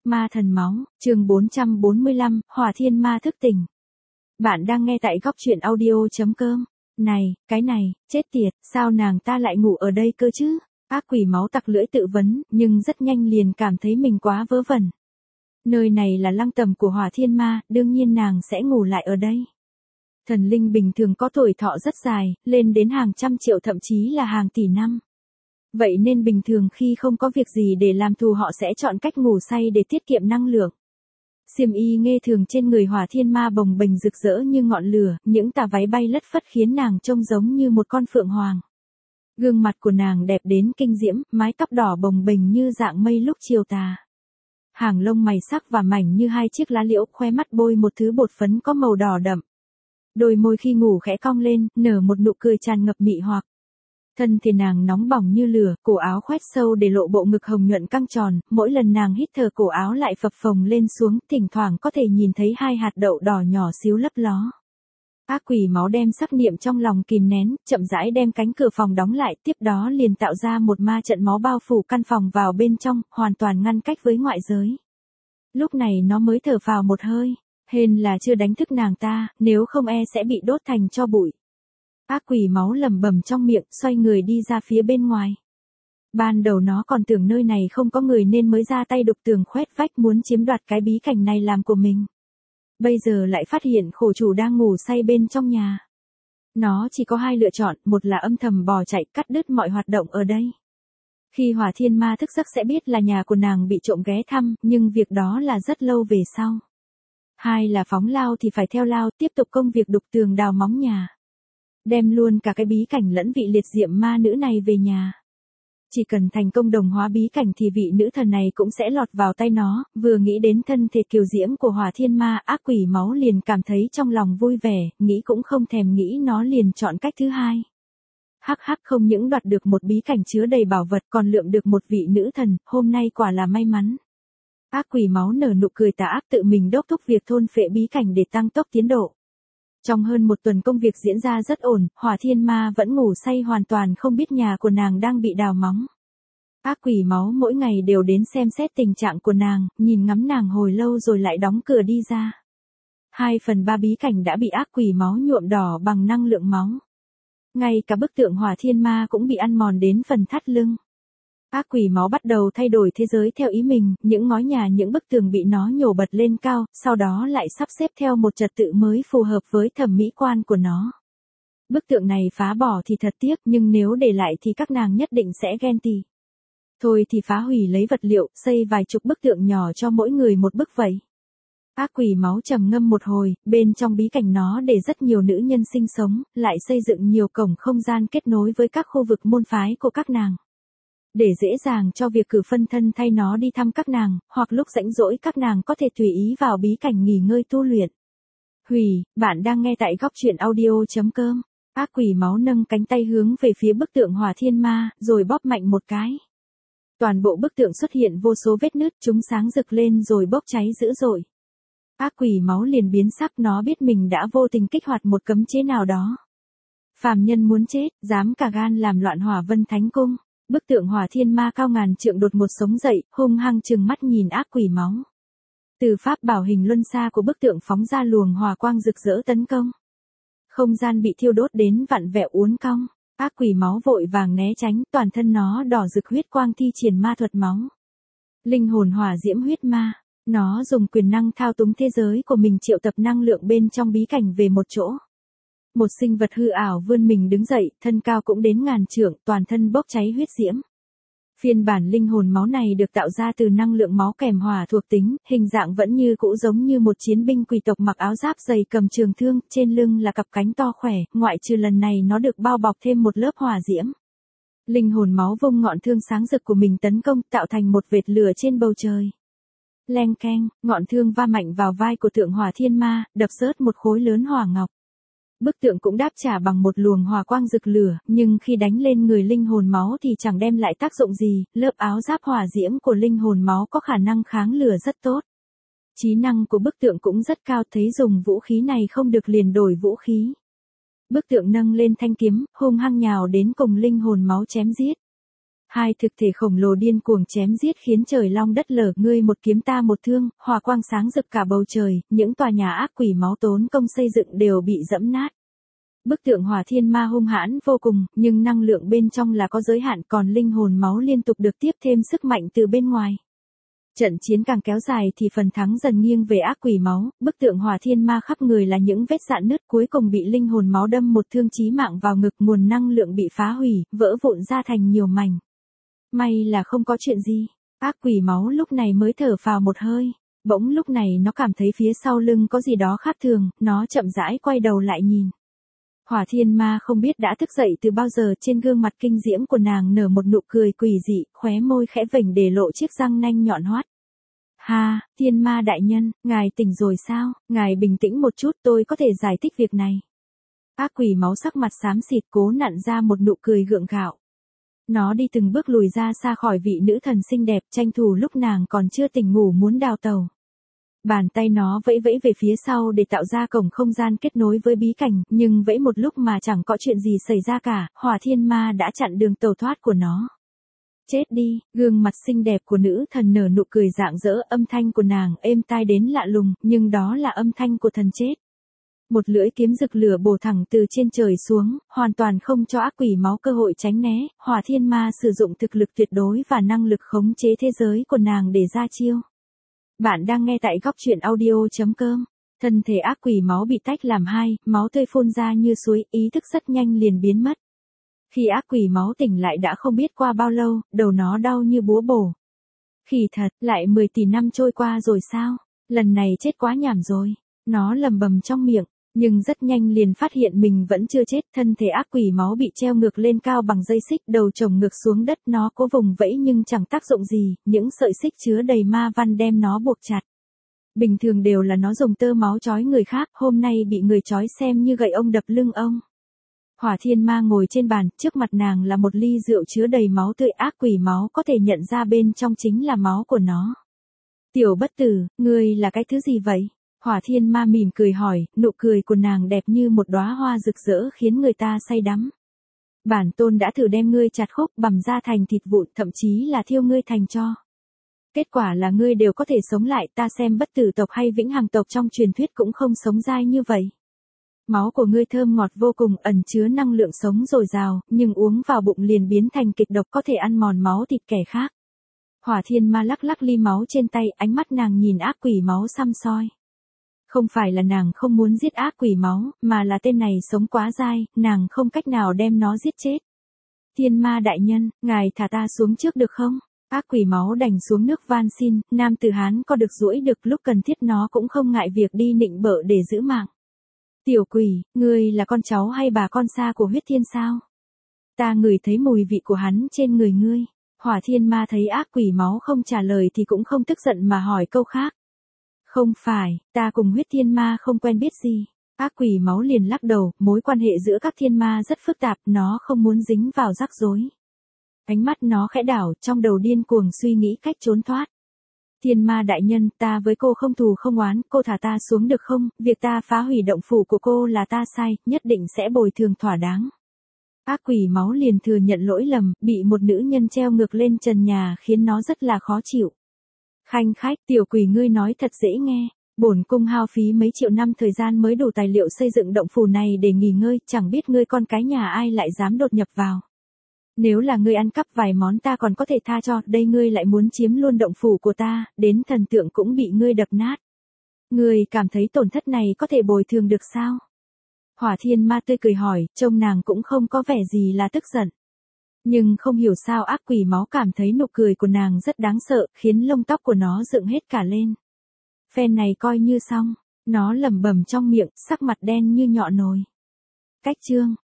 Ma thần máu, chương 445, Hỏa Thiên Ma thức tỉnh. Bạn đang nghe tại góc truyện audio.com. Này, cái này, chết tiệt, sao nàng ta lại ngủ ở đây cơ chứ? Ác quỷ máu tặc lưỡi tự vấn, nhưng rất nhanh liền cảm thấy mình quá vớ vẩn. Nơi này là lăng tẩm của Hỏa Thiên Ma, đương nhiên nàng sẽ ngủ lại ở đây. Thần linh bình thường có tuổi thọ rất dài, lên đến hàng trăm triệu thậm chí là hàng tỷ năm. Vậy nên bình thường khi không có việc gì để làm thù họ sẽ chọn cách ngủ say để tiết kiệm năng lượng. Xiêm y nghê thường trên người Hỏa Thiên Ma bồng bềnh rực rỡ như ngọn lửa, những tà váy bay lất phất khiến nàng trông giống như một con phượng hoàng. Gương mặt của nàng đẹp đến kinh diễm, mái tóc đỏ bồng bềnh như dạng mây lúc chiều tà. Hàng lông mày sắc và mảnh như hai chiếc lá liễu, khóe mắt bôi một thứ bột phấn có màu đỏ đậm. Đôi môi khi ngủ khẽ cong lên, nở một nụ cười tràn ngập mị hoặc. Thân thể nàng nóng bỏng như lửa, cổ áo khoét sâu để lộ bộ ngực hồng nhuận căng tròn, mỗi lần nàng hít thở cổ áo lại phập phồng lên xuống, thỉnh thoảng có thể nhìn thấy hai hạt đậu đỏ nhỏ xíu lấp ló. Ác quỷ máu đem sắc niệm trong lòng kìm nén, chậm rãi đem cánh cửa phòng đóng lại, tiếp đó liền tạo ra một ma trận máu bao phủ căn phòng vào bên trong, hoàn toàn ngăn cách với ngoại giới. Lúc này nó mới thở phào một hơi, hên là chưa đánh thức nàng ta, nếu không sẽ bị đốt thành tro bụi. Ác quỷ máu lẩm bẩm trong miệng, xoay người đi ra phía bên ngoài. Ban đầu nó còn tưởng nơi này không có người nên mới ra tay đục tường khoét vách muốn chiếm đoạt cái bí cảnh này làm của mình. Bây giờ lại phát hiện khổ chủ đang ngủ say bên trong nhà. Nó chỉ có hai lựa chọn, một là âm thầm bò chạy cắt đứt mọi hoạt động ở đây. Khi Hỏa Thiên Ma thức giấc sẽ biết là nhà của nàng bị trộm ghé thăm, nhưng việc đó là rất lâu về sau. Hai là phóng lao thì phải theo lao, tiếp tục công việc đục tường đào móng nhà. Đem luôn cả cái bí cảnh lẫn vị liệt diệm ma nữ này về nhà. Chỉ cần thành công đồng hóa bí cảnh thì vị nữ thần này cũng sẽ lọt vào tay nó, vừa nghĩ đến thân thể kiều diễm của Hỏa Thiên Ma, ác quỷ máu liền cảm thấy trong lòng vui vẻ, nghĩ cũng không thèm nghĩ nó liền chọn cách thứ hai. Hắc hắc, không những đoạt được một bí cảnh chứa đầy bảo vật còn lượm được một vị nữ thần, hôm nay quả là may mắn. Ác quỷ máu nở nụ cười tà ác, tự mình đốc thúc việc thôn phệ bí cảnh để tăng tốc tiến độ. Trong hơn một tuần công việc diễn ra rất ổn, Hỏa Thiên Ma vẫn ngủ say hoàn toàn không biết nhà của nàng đang bị đào móng. Ác quỷ máu mỗi ngày đều đến xem xét tình trạng của nàng, nhìn ngắm nàng hồi lâu rồi lại đóng cửa đi ra. 2/3 bí cảnh đã bị ác quỷ máu nhuộm đỏ bằng năng lượng máu. Ngay cả bức tượng Hỏa Thiên Ma cũng bị ăn mòn đến phần thắt lưng. Ác quỷ máu bắt đầu thay đổi thế giới theo ý mình, những ngói nhà những bức tường bị nó nhổ bật lên cao, sau đó lại sắp xếp theo một trật tự mới phù hợp với thẩm mỹ quan của nó. Bức tượng này phá bỏ thì thật tiếc, nhưng nếu để lại thì các nàng nhất định sẽ ghen tị. Thôi thì phá hủy lấy vật liệu, xây vài chục bức tượng nhỏ cho mỗi người một bức vậy. Ác quỷ máu trầm ngâm một hồi, bên trong bí cảnh nó để rất nhiều nữ nhân sinh sống, lại xây dựng nhiều cổng không gian kết nối với các khu vực môn phái của các nàng. Để dễ dàng cho việc cử phân thân thay nó đi thăm các nàng, hoặc lúc rảnh rỗi các nàng có thể tùy ý vào bí cảnh nghỉ ngơi tu luyện. Bạn đang nghe tại góc truyện audio.com. Ác quỷ máu nâng cánh tay hướng về phía bức tượng Hỏa Thiên Ma, rồi bóp mạnh một cái. Toàn bộ bức tượng xuất hiện vô số vết nứt, chúng sáng rực lên rồi bốc cháy dữ dội. Ác quỷ máu liền biến sắc, nó biết mình đã vô tình kích hoạt một cấm chế nào đó. Phàm nhân muốn chết, dám cả gan làm loạn Hỏa Vân Thánh Cung. Bức tượng Hỏa Thiên Ma cao ngàn trượng đột ngột sống dậy, hung hăng trừng mắt nhìn ác quỷ máu. Từ pháp bảo hình luân xa của bức tượng phóng ra luồng hỏa quang rực rỡ tấn công. Không gian bị thiêu đốt đến vặn vẹo uốn cong. Ác quỷ máu vội vàng né tránh, toàn thân nó đỏ rực huyết quang thi triển ma thuật máu. Linh hồn hỏa diễm huyết ma. Nó dùng quyền năng thao túng thế giới của mình triệu tập năng lượng bên trong bí cảnh về một chỗ. Một sinh vật hư ảo vươn mình đứng dậy, thân cao cũng đến ngàn trượng, toàn thân bốc cháy huyết diễm. Phiên bản linh hồn máu này được tạo ra từ năng lượng máu kèm hỏa thuộc tính, hình dạng vẫn như cũ giống như một chiến binh quý tộc mặc áo giáp dày cầm trường thương, trên lưng là cặp cánh to khỏe, ngoại trừ lần này nó được bao bọc thêm một lớp hỏa diễm. Linh hồn máu vung ngọn thương sáng rực của mình tấn công, tạo thành một vệt lửa trên bầu trời. Leng keng, ngọn thương va mạnh vào vai của tượng Hỏa Thiên Ma, đập rớt một khối lớn hỏa ngọc. Bức tượng cũng đáp trả bằng một luồng hỏa quang rực lửa, nhưng khi đánh lên người linh hồn máu thì chẳng đem lại tác dụng gì, lớp áo giáp hỏa diễm của linh hồn máu có khả năng kháng lửa rất tốt. Trí năng của bức tượng cũng rất cao, thấy dùng vũ khí này không được liền đổi vũ khí. Bức tượng nâng lên thanh kiếm, hung hăng nhào đến cùng linh hồn máu chém giết. Hai thực thể khổng lồ điên cuồng chém giết khiến trời long đất lở, ngươi một kiếm ta một thương, hỏa quang sáng rực cả bầu trời, những tòa nhà ác quỷ máu tốn công xây dựng đều bị dẫm nát. Bức tượng hỏa thiên ma hung hãn vô cùng, nhưng năng lượng bên trong là có giới hạn, còn linh hồn máu liên tục được tiếp thêm sức mạnh từ bên ngoài. Trận chiến càng kéo dài thì phần thắng dần nghiêng về ác quỷ máu, bức tượng hỏa thiên ma khắp người là những vết rạn nứt, cuối cùng bị linh hồn máu đâm một thương chí mạng vào ngực, nguồn năng lượng bị phá hủy, vỡ vụn ra thành nhiều mảnh. May là không có chuyện gì, ác quỷ máu lúc này mới thở phào một hơi, bỗng lúc này nó cảm thấy phía sau lưng có gì đó khác thường, nó chậm rãi quay đầu lại nhìn. Hỏa thiên ma không biết đã thức dậy từ bao giờ, trên gương mặt kinh diễm của nàng nở một nụ cười quỷ dị, khóe môi khẽ vểnh để lộ chiếc răng nanh nhọn hoắt. Ha, thiên ma đại nhân, ngài tỉnh rồi sao, ngài bình tĩnh một chút, tôi có thể giải thích việc này. Ác quỷ máu sắc mặt xám xịt cố nặn ra một nụ cười gượng gạo. Nó đi từng bước lùi ra xa khỏi vị nữ thần xinh đẹp, tranh thủ lúc nàng còn chưa tỉnh ngủ muốn đào tàu. Bàn tay nó vẫy vẫy về phía sau để tạo ra cổng không gian kết nối với bí cảnh, nhưng vẫy một lúc mà chẳng có chuyện gì xảy ra cả, hỏa thiên ma đã chặn đường tẩu thoát của nó. Chết đi, gương mặt xinh đẹp của nữ thần nở nụ cười rạng rỡ, âm thanh của nàng êm tai đến lạ lùng, nhưng đó là âm thanh của thần chết. Một lưỡi kiếm rực lửa bổ thẳng từ trên trời xuống, hoàn toàn không cho ác quỷ máu cơ hội tránh né, hỏa thiên ma sử dụng thực lực tuyệt đối và năng lực khống chế thế giới của nàng để ra chiêu. Bạn đang nghe tại góc truyện audio.com. Thân thể ác quỷ máu bị tách làm hai, máu tươi phun ra như suối, ý thức rất nhanh liền biến mất. Khi ác quỷ máu tỉnh lại đã không biết qua bao lâu, đầu nó đau như búa bổ. Khỉ thật, lại 10 tỷ năm trôi qua rồi sao? Lần này chết quá nhảm rồi. Nó lầm bầm trong miệng, nhưng rất nhanh liền phát hiện mình vẫn chưa chết, thân thể ác quỷ máu bị treo ngược lên cao bằng dây xích, đầu chồng ngược xuống đất, nó cố vùng vẫy nhưng chẳng tác dụng gì, những sợi xích chứa đầy ma văn đem nó buộc chặt. Bình thường đều là nó dùng tơ máu trói người khác, hôm nay bị người trói xem như gậy ông đập lưng ông. Hỏa thiên ma ngồi trên bàn, trước mặt nàng là một ly rượu chứa đầy máu tươi, ác quỷ máu có thể nhận ra bên trong chính là máu của nó. Tiểu bất tử, ngươi là cái thứ gì vậy? Hỏa thiên ma mỉm cười hỏi, nụ cười của nàng đẹp như một đóa hoa rực rỡ khiến người ta say đắm. Bản tôn đã thử đem ngươi chặt khúc bằm ra thành thịt vụn, thậm chí là thiêu ngươi thành tro. Kết quả là ngươi đều có thể sống lại, ta xem bất tử tộc hay vĩnh hằng tộc trong truyền thuyết cũng không sống dai như vậy. Máu của ngươi thơm ngọt vô cùng, ẩn chứa năng lượng sống dồi dào, nhưng uống vào bụng liền biến thành kịch độc, có thể ăn mòn máu thịt kẻ khác. Hỏa thiên ma lắc lắc ly máu trên tay, ánh mắt nàng nhìn ác quỷ máu săm soi. Không phải là nàng không muốn giết ác quỷ máu, mà là tên này sống quá dai, nàng không cách nào đem nó giết chết. Thiên ma đại nhân, ngài thả ta xuống trước được không? Ác quỷ máu đành xuống nước van xin, nam tử Hán có được duỗi được, lúc cần thiết nó cũng không ngại việc đi nịnh bợ để giữ mạng. Tiểu quỷ, ngươi là con cháu hay bà con xa của huyết thiên sao? Ta ngửi thấy mùi vị của hắn trên người ngươi. Hỏa thiên ma thấy ác quỷ máu không trả lời thì cũng không tức giận mà hỏi câu khác. Không phải, ta cùng huyết thiên ma không quen biết gì. Ác quỷ máu liền lắc đầu, mối quan hệ giữa các thiên ma rất phức tạp, nó không muốn dính vào rắc rối. Ánh mắt nó khẽ đảo, trong đầu điên cuồng suy nghĩ cách trốn thoát. Thiên ma đại nhân, ta với cô không thù không oán, cô thả ta xuống được không? Việc ta phá hủy động phủ của cô là ta sai, nhất định sẽ bồi thường thỏa đáng. Ác quỷ máu liền thừa nhận lỗi lầm, bị một nữ nhân treo ngược lên trần nhà khiến nó rất là khó chịu. Khanh khách, tiểu quỷ ngươi nói thật dễ nghe. Bổn cung hao phí mấy triệu năm thời gian mới đủ tài liệu xây dựng động phủ này để nghỉ ngơi, chẳng biết ngươi con cái nhà ai lại dám đột nhập vào. Nếu là ngươi ăn cắp vài món ta còn có thể tha cho, đây ngươi lại muốn chiếm luôn động phủ của ta, đến thần tượng cũng bị ngươi đập nát. Ngươi cảm thấy tổn thất này có thể bồi thường được sao? Hỏa thiên ma tươi cười hỏi, trông nàng cũng không có vẻ gì là tức giận. Nhưng không hiểu sao ác quỷ máu cảm thấy nụ cười của nàng rất đáng sợ, khiến lông tóc của nó dựng hết cả lên. Phen này coi như xong, nó lẩm bẩm trong miệng, sắc mặt đen như nhọ nồi. Cách chương